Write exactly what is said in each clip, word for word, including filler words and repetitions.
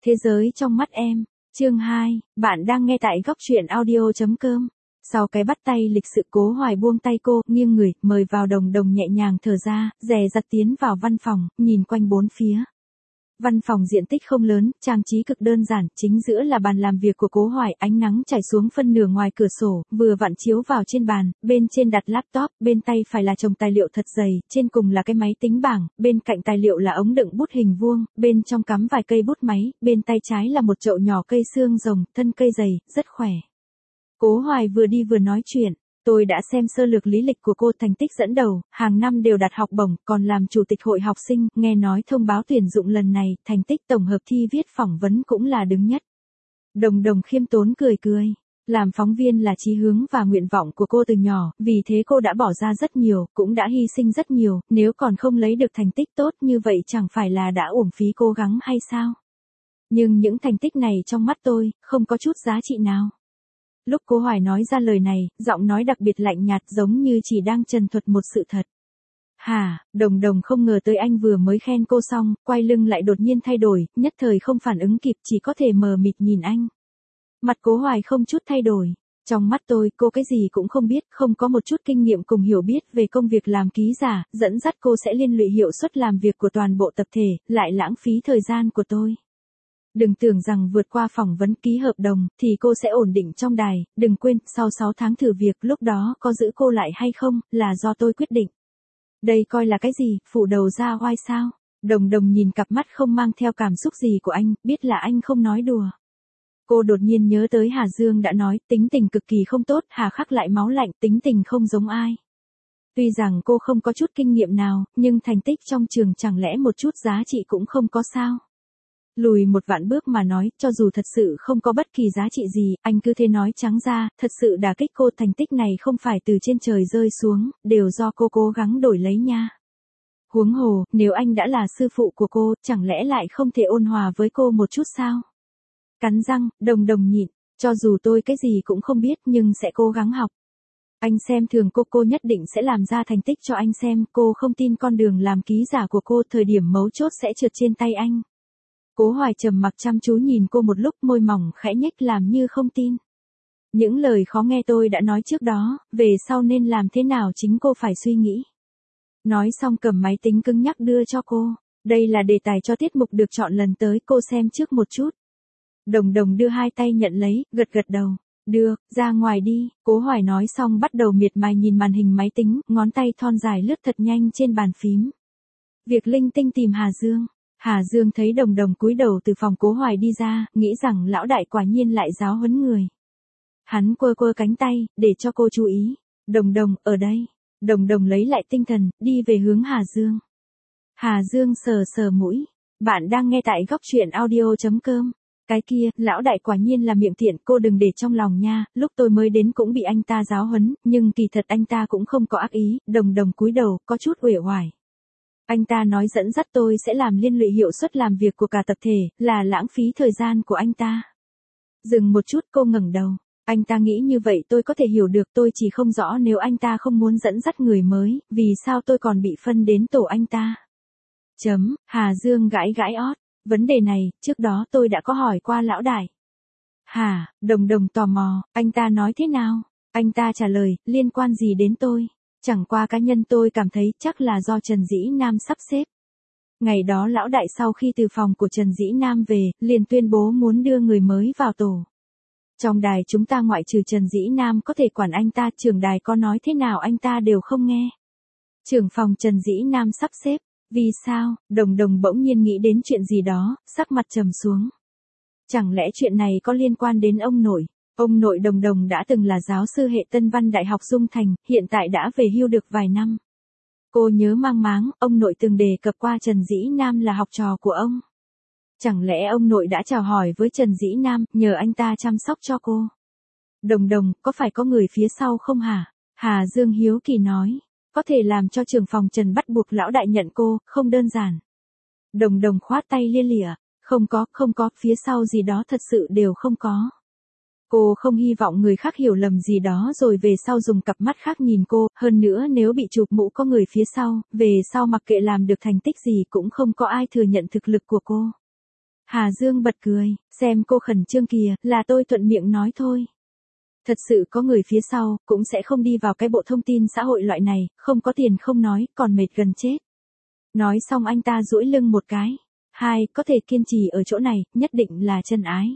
Thế giới trong mắt em. Chương hai, bạn đang nghe tại góc truyện audio chấm com. Sau cái bắt tay lịch sự Cố Hoài buông tay cô, nghiêng người, mời vào Đồng Đồng nhẹ nhàng thở ra, dè dặt tiến vào văn phòng, nhìn quanh bốn phía. Văn phòng diện tích không lớn, trang trí cực đơn giản, chính giữa là bàn làm việc của Cố Hoài, ánh nắng chảy xuống phân nửa ngoài cửa sổ, vừa vặn chiếu vào trên bàn, bên trên đặt laptop, bên tay phải là chồng tài liệu thật dày, trên cùng là cái máy tính bảng, bên cạnh tài liệu là ống đựng bút hình vuông, bên trong cắm vài cây bút máy, bên tay trái là một chậu nhỏ cây xương rồng, thân cây dày, rất khỏe. Cố Hoài vừa đi vừa nói chuyện. Tôi đã xem sơ lược lý lịch của cô, thành tích dẫn đầu, hàng năm đều đạt học bổng, còn làm chủ tịch hội học sinh, nghe nói thông báo tuyển dụng lần này, thành tích tổng hợp thi viết phỏng vấn cũng là đứng nhất. Đồng Đồng khiêm tốn cười cười. Làm phóng viên là chí hướng và nguyện vọng của cô từ nhỏ, vì thế cô đã bỏ ra rất nhiều, cũng đã hy sinh rất nhiều, nếu còn không lấy được thành tích tốt như vậy chẳng phải là đã uổng phí cố gắng hay sao? Nhưng những thành tích này trong mắt tôi, không có chút giá trị nào. Lúc Cố Hoài nói ra lời này, giọng nói đặc biệt lạnh nhạt giống như chỉ đang trần thuật một sự thật. Hả, Đồng Đồng không ngờ tới anh vừa mới khen cô xong, quay lưng lại đột nhiên thay đổi, nhất thời không phản ứng kịp, chỉ có thể mờ mịt nhìn anh. Mặt Cố Hoài không chút thay đổi. Trong mắt tôi, cô cái gì cũng không biết, không có một chút kinh nghiệm cùng hiểu biết về công việc làm ký giả, dẫn dắt cô sẽ liên lụy hiệu suất làm việc của toàn bộ tập thể, lại lãng phí thời gian của tôi. Đừng tưởng rằng vượt qua phỏng vấn ký hợp đồng, thì cô sẽ ổn định trong đài, đừng quên, sau sáu tháng thử việc lúc đó có giữ cô lại hay không, là do tôi quyết định. Đây coi là cái gì, phủ đầu ra oai sao? Đồng Đồng nhìn cặp mắt không mang theo cảm xúc gì của anh, biết là anh không nói đùa. Cô đột nhiên nhớ tới Hà Dương đã nói, tính tình cực kỳ không tốt, Hà Khắc lại máu lạnh, tính tình không giống ai. Tuy rằng cô không có chút kinh nghiệm nào, nhưng thành tích trong trường chẳng lẽ một chút giá trị cũng không có sao? Lùi một vạn bước mà nói, cho dù thật sự không có bất kỳ giá trị gì, anh cứ thế nói trắng ra, thật sự đả kích cô, thành tích này không phải từ trên trời rơi xuống, đều do cô cố gắng đổi lấy nha. Huống hồ, nếu anh đã là sư phụ của cô, chẳng lẽ lại không thể ôn hòa với cô một chút sao? Cắn răng, Đồng Đồng nhịn, cho dù tôi cái gì cũng không biết nhưng sẽ cố gắng học. Anh xem thường cô, cô nhất định sẽ làm ra thành tích cho anh xem, cô không tin con đường làm ký giả của cô thời điểm mấu chốt sẽ trượt trên tay anh. Cố Hoài trầm mặc chăm chú nhìn cô một lúc, môi mỏng khẽ nhếch làm như không tin. Những lời khó nghe tôi đã nói trước đó, về sau nên làm thế nào chính cô phải suy nghĩ. Nói xong cầm máy tính cứng nhắc đưa cho cô. Đây là đề tài cho tiết mục được chọn lần tới, cô xem trước một chút. Đồng Đồng đưa hai tay nhận lấy, gật gật đầu. Được, ra ngoài đi. Cố Hoài nói xong bắt đầu miệt mài nhìn màn hình máy tính, ngón tay thon dài lướt thật nhanh trên bàn phím. Việc linh tinh tìm Hà Dương. Hà Dương thấy Đồng Đồng cúi đầu từ phòng Cố Hoài đi ra, nghĩ rằng lão đại quả nhiên lại giáo huấn người. Hắn quơ quơ cánh tay, để cho cô chú ý. Đồng Đồng, ở đây. Đồng Đồng lấy lại tinh thần, đi về hướng Hà Dương. Hà Dương sờ sờ mũi. Bạn đang nghe tại góc truyện audio chấm com. Cái kia, lão đại quả nhiên là miệng tiện, cô đừng để trong lòng nha, lúc tôi mới đến cũng bị anh ta giáo huấn, nhưng kỳ thật anh ta cũng không có ác ý. Đồng Đồng cúi đầu, có chút uể oải. Anh ta nói dẫn dắt tôi sẽ làm liên lụy hiệu suất làm việc của cả tập thể, là lãng phí thời gian của anh ta. Dừng một chút, cô ngẩng đầu. Anh ta nghĩ như vậy tôi có thể hiểu được, tôi chỉ không rõ nếu anh ta không muốn dẫn dắt người mới, vì sao tôi còn bị phân đến tổ anh ta. Chấm, Hà Dương gãi gãi ót. Vấn đề này, trước đó tôi đã có hỏi qua lão đại. Hả, Đồng Đồng tò mò, anh ta nói thế nào? Anh ta trả lời, liên quan gì đến tôi? Chẳng qua cá nhân tôi cảm thấy chắc là do Trần Dĩ Nam sắp xếp. Ngày đó lão đại sau khi từ phòng của Trần Dĩ Nam về, liền tuyên bố muốn đưa người mới vào tổ. Trong đài chúng ta ngoại trừ Trần Dĩ Nam có thể quản anh ta, trưởng đài có nói thế nào anh ta đều không nghe. Trưởng phòng Trần Dĩ Nam sắp xếp, vì sao? Đồng Đồng bỗng nhiên nghĩ đến chuyện gì đó, sắc mặt trầm xuống. Chẳng lẽ chuyện này có liên quan đến ông nội? Ông nội Đồng Đồng đã từng là giáo sư hệ Tân Văn Đại học Dung Thành, hiện tại đã về hưu được vài năm. Cô nhớ mang máng, ông nội từng đề cập qua Trần Dĩ Nam là học trò của ông. Chẳng lẽ ông nội đã chào hỏi với Trần Dĩ Nam, nhờ anh ta chăm sóc cho cô? Đồng Đồng, có phải có người phía sau không hả? Hà Dương hiếu kỳ nói, có thể làm cho trưởng phòng Trần bắt buộc lão đại nhận cô, không đơn giản. Đồng Đồng khoát tay lia lịa, không có, không có, phía sau gì đó thật sự đều không có. Cô không hy vọng người khác hiểu lầm gì đó rồi về sau dùng cặp mắt khác nhìn cô, hơn nữa nếu bị chụp mũ có người phía sau, về sau mặc kệ làm được thành tích gì cũng không có ai thừa nhận thực lực của cô. Hà Dương bật cười, xem cô khẩn trương kìa, là tôi thuận miệng nói thôi. Thật sự có người phía sau, cũng sẽ không đi vào cái bộ thông tin xã hội loại này, không có tiền không nói, còn mệt gần chết. Nói xong anh ta duỗi lưng một cái. Hai, có thể kiên trì ở chỗ này, nhất định là chân ái.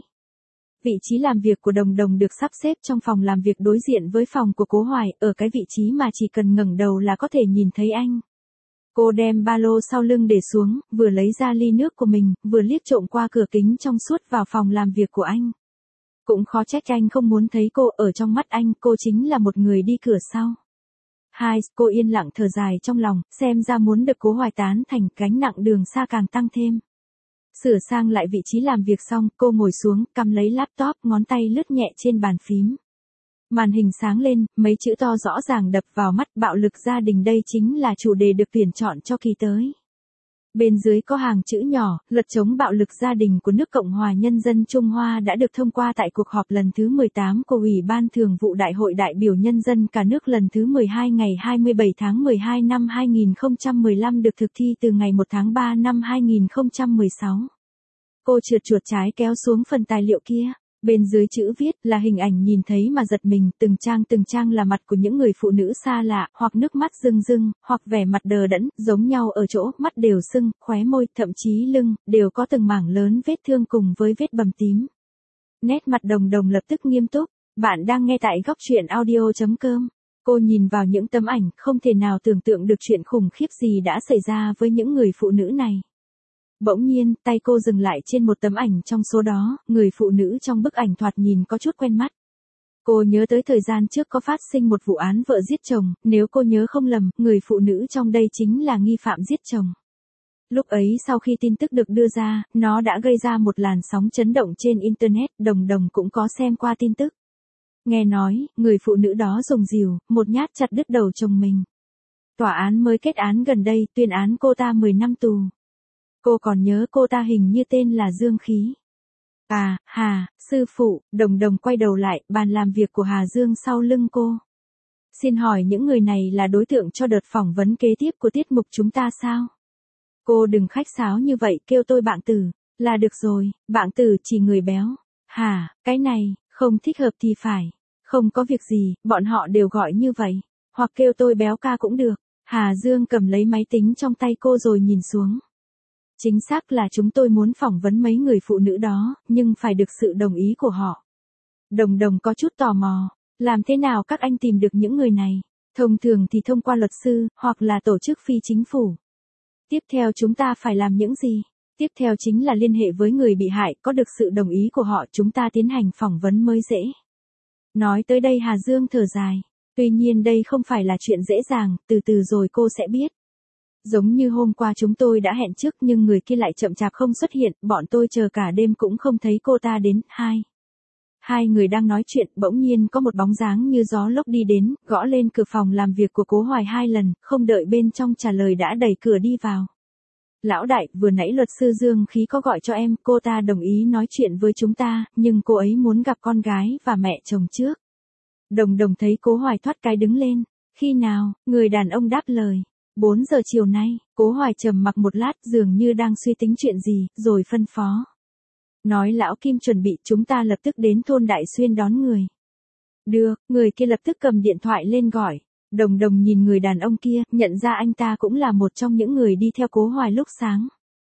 Vị trí làm việc của Đồng Đồng được sắp xếp trong phòng làm việc đối diện với phòng của Cố Hoài, ở cái vị trí mà chỉ cần ngẩng đầu là có thể nhìn thấy anh. Cô đem ba lô sau lưng để xuống, vừa lấy ra ly nước của mình, vừa liếc trộm qua cửa kính trong suốt vào phòng làm việc của anh. Cũng khó trách anh không muốn thấy cô, ở trong mắt anh, cô chính là một người đi cửa sau. Hai, cô yên lặng thở dài trong lòng, xem ra muốn được Cố Hoài tán thành, gánh nặng đường xa càng tăng thêm. Sửa sang lại vị trí làm việc xong, cô ngồi xuống, cầm lấy laptop, ngón tay lướt nhẹ trên bàn phím. Màn hình sáng lên, mấy chữ to rõ ràng đập vào mắt, bạo lực gia đình, đây chính là chủ đề được tuyển chọn cho kỳ tới. Bên dưới có hàng chữ nhỏ, luật chống bạo lực gia đình của nước Cộng hòa Nhân dân Trung Hoa đã được thông qua tại cuộc họp lần thứ mười tám của Ủy ban Thường vụ Đại hội đại biểu Nhân dân cả nước lần thứ mười hai ngày hai mươi bảy tháng mười hai năm hai nghìn không trăm mười lăm, được thực thi từ ngày một tháng ba năm hai nghìn không trăm mười sáu. Cô trượt chuột trái kéo xuống phần tài liệu kia. Bên dưới chữ viết là hình ảnh nhìn thấy mà giật mình, từng trang từng trang là mặt của những người phụ nữ xa lạ, hoặc nước mắt rưng rưng, hoặc vẻ mặt đờ đẫn, giống nhau ở chỗ, mắt đều sưng, khóe môi, thậm chí lưng, đều có từng mảng lớn vết thương cùng với vết bầm tím. Nét mặt Đồng Đồng lập tức nghiêm túc. Bạn đang nghe tại góc truyện audio chấm com. Cô nhìn vào những tấm ảnh, không thể nào tưởng tượng được chuyện khủng khiếp gì đã xảy ra với những người phụ nữ này. Bỗng nhiên, tay cô dừng lại trên một tấm ảnh trong số đó, người phụ nữ trong bức ảnh thoạt nhìn có chút quen mắt. Cô nhớ tới thời gian trước có phát sinh một vụ án vợ giết chồng, nếu cô nhớ không lầm, người phụ nữ trong đây chính là nghi phạm giết chồng. Lúc ấy sau khi tin tức được đưa ra, nó đã gây ra một làn sóng chấn động trên Internet, Đồng Đồng cũng có xem qua tin tức. Nghe nói, người phụ nữ đó dùng rìu, một nhát chặt đứt đầu chồng mình. Tòa án mới kết án gần đây, tuyên án cô ta mười năm tù. Cô còn nhớ cô ta hình như tên là Dương Khí. À, Hà, sư phụ, Đồng Đồng quay đầu lại, bàn làm việc của Hà Dương sau lưng cô. Xin hỏi những người này là đối tượng cho đợt phỏng vấn kế tiếp của tiết mục chúng ta sao? Cô đừng khách sáo như vậy, kêu tôi Bạng Tử, là được rồi, Bạng Tử chỉ người béo. Hà, cái này, không thích hợp thì phải. Không có việc gì, bọn họ đều gọi như vậy. Hoặc kêu tôi Béo ca cũng được. Hà Dương cầm lấy máy tính trong tay cô rồi nhìn xuống. Chính xác là chúng tôi muốn phỏng vấn mấy người phụ nữ đó, nhưng phải được sự đồng ý của họ. Đồng Đồng có chút tò mò, làm thế nào các anh tìm được những người này? Thông thường thì thông qua luật sư, hoặc là tổ chức phi chính phủ. Tiếp theo chúng ta phải làm những gì? Tiếp theo chính là liên hệ với người bị hại, có được sự đồng ý của họ chúng ta tiến hành phỏng vấn mới dễ. Nói tới đây Hà Dương thở dài. Tuy nhiên đây không phải là chuyện dễ dàng, từ từ rồi cô sẽ biết. Giống như hôm qua chúng tôi đã hẹn trước nhưng người kia lại chậm chạp không xuất hiện, bọn tôi chờ cả đêm cũng không thấy cô ta đến. Hai. Hai người đang nói chuyện, bỗng nhiên có một bóng dáng như gió lốc đi đến, gõ lên cửa phòng làm việc của Cố Hoài hai lần, không đợi bên trong trả lời đã đẩy cửa đi vào. Lão đại, vừa nãy luật sư Dương Khí có gọi cho em, cô ta đồng ý nói chuyện với chúng ta, nhưng cô ấy muốn gặp con gái và mẹ chồng trước. Đồng Đồng thấy Cố Hoài thoát cái đứng lên. Khi nào? Người đàn ông đáp lời. bốn giờ chiều nay. Cố Hoài trầm mặc một lát, dường như đang suy tính chuyện gì, rồi phân phó. Nói lão Kim chuẩn bị, chúng ta lập tức đến thôn Đại Xuyên đón người. Được, người kia lập tức cầm điện thoại lên gọi. Đồng Đồng nhìn người đàn ông kia, nhận ra anh ta cũng là một trong những người đi theo Cố Hoài lúc sáng.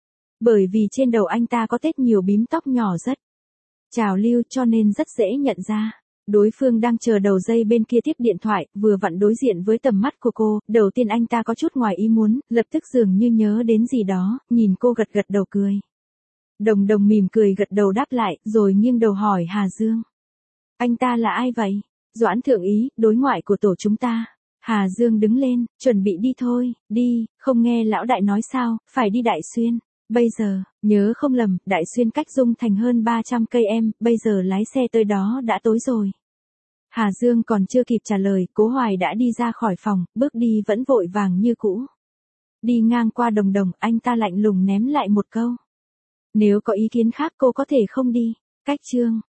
Bởi vì trên đầu anh ta có tết nhiều bím tóc nhỏ rất trào lưu cho nên rất dễ nhận ra. Đối phương đang chờ đầu dây bên kia tiếp điện thoại, vừa vặn đối diện với tầm mắt của cô, đầu tiên anh ta có chút ngoài ý muốn, lập tức dường như nhớ đến gì đó, nhìn cô gật gật đầu cười. Đồng Đồng mỉm cười gật đầu đáp lại, rồi nghiêng đầu hỏi Hà Dương. Anh ta là ai vậy? Doãn Thượng Ý, đối ngoại của tổ chúng ta. Hà Dương đứng lên, chuẩn bị đi thôi, đi, không nghe lão đại nói sao, phải đi Đại Xuyên. Bây giờ, nhớ không lầm, Đại Xuyên cách Dung Thành hơn ba trăm cây em, bây giờ lái xe tới đó đã tối rồi. Hà Dương còn chưa kịp trả lời, Cố Hoài đã đi ra khỏi phòng, bước đi vẫn vội vàng như cũ. Đi ngang qua Đồng Đồng, anh ta lạnh lùng ném lại một câu. Nếu có ý kiến khác cô có thể không đi. Cách chương.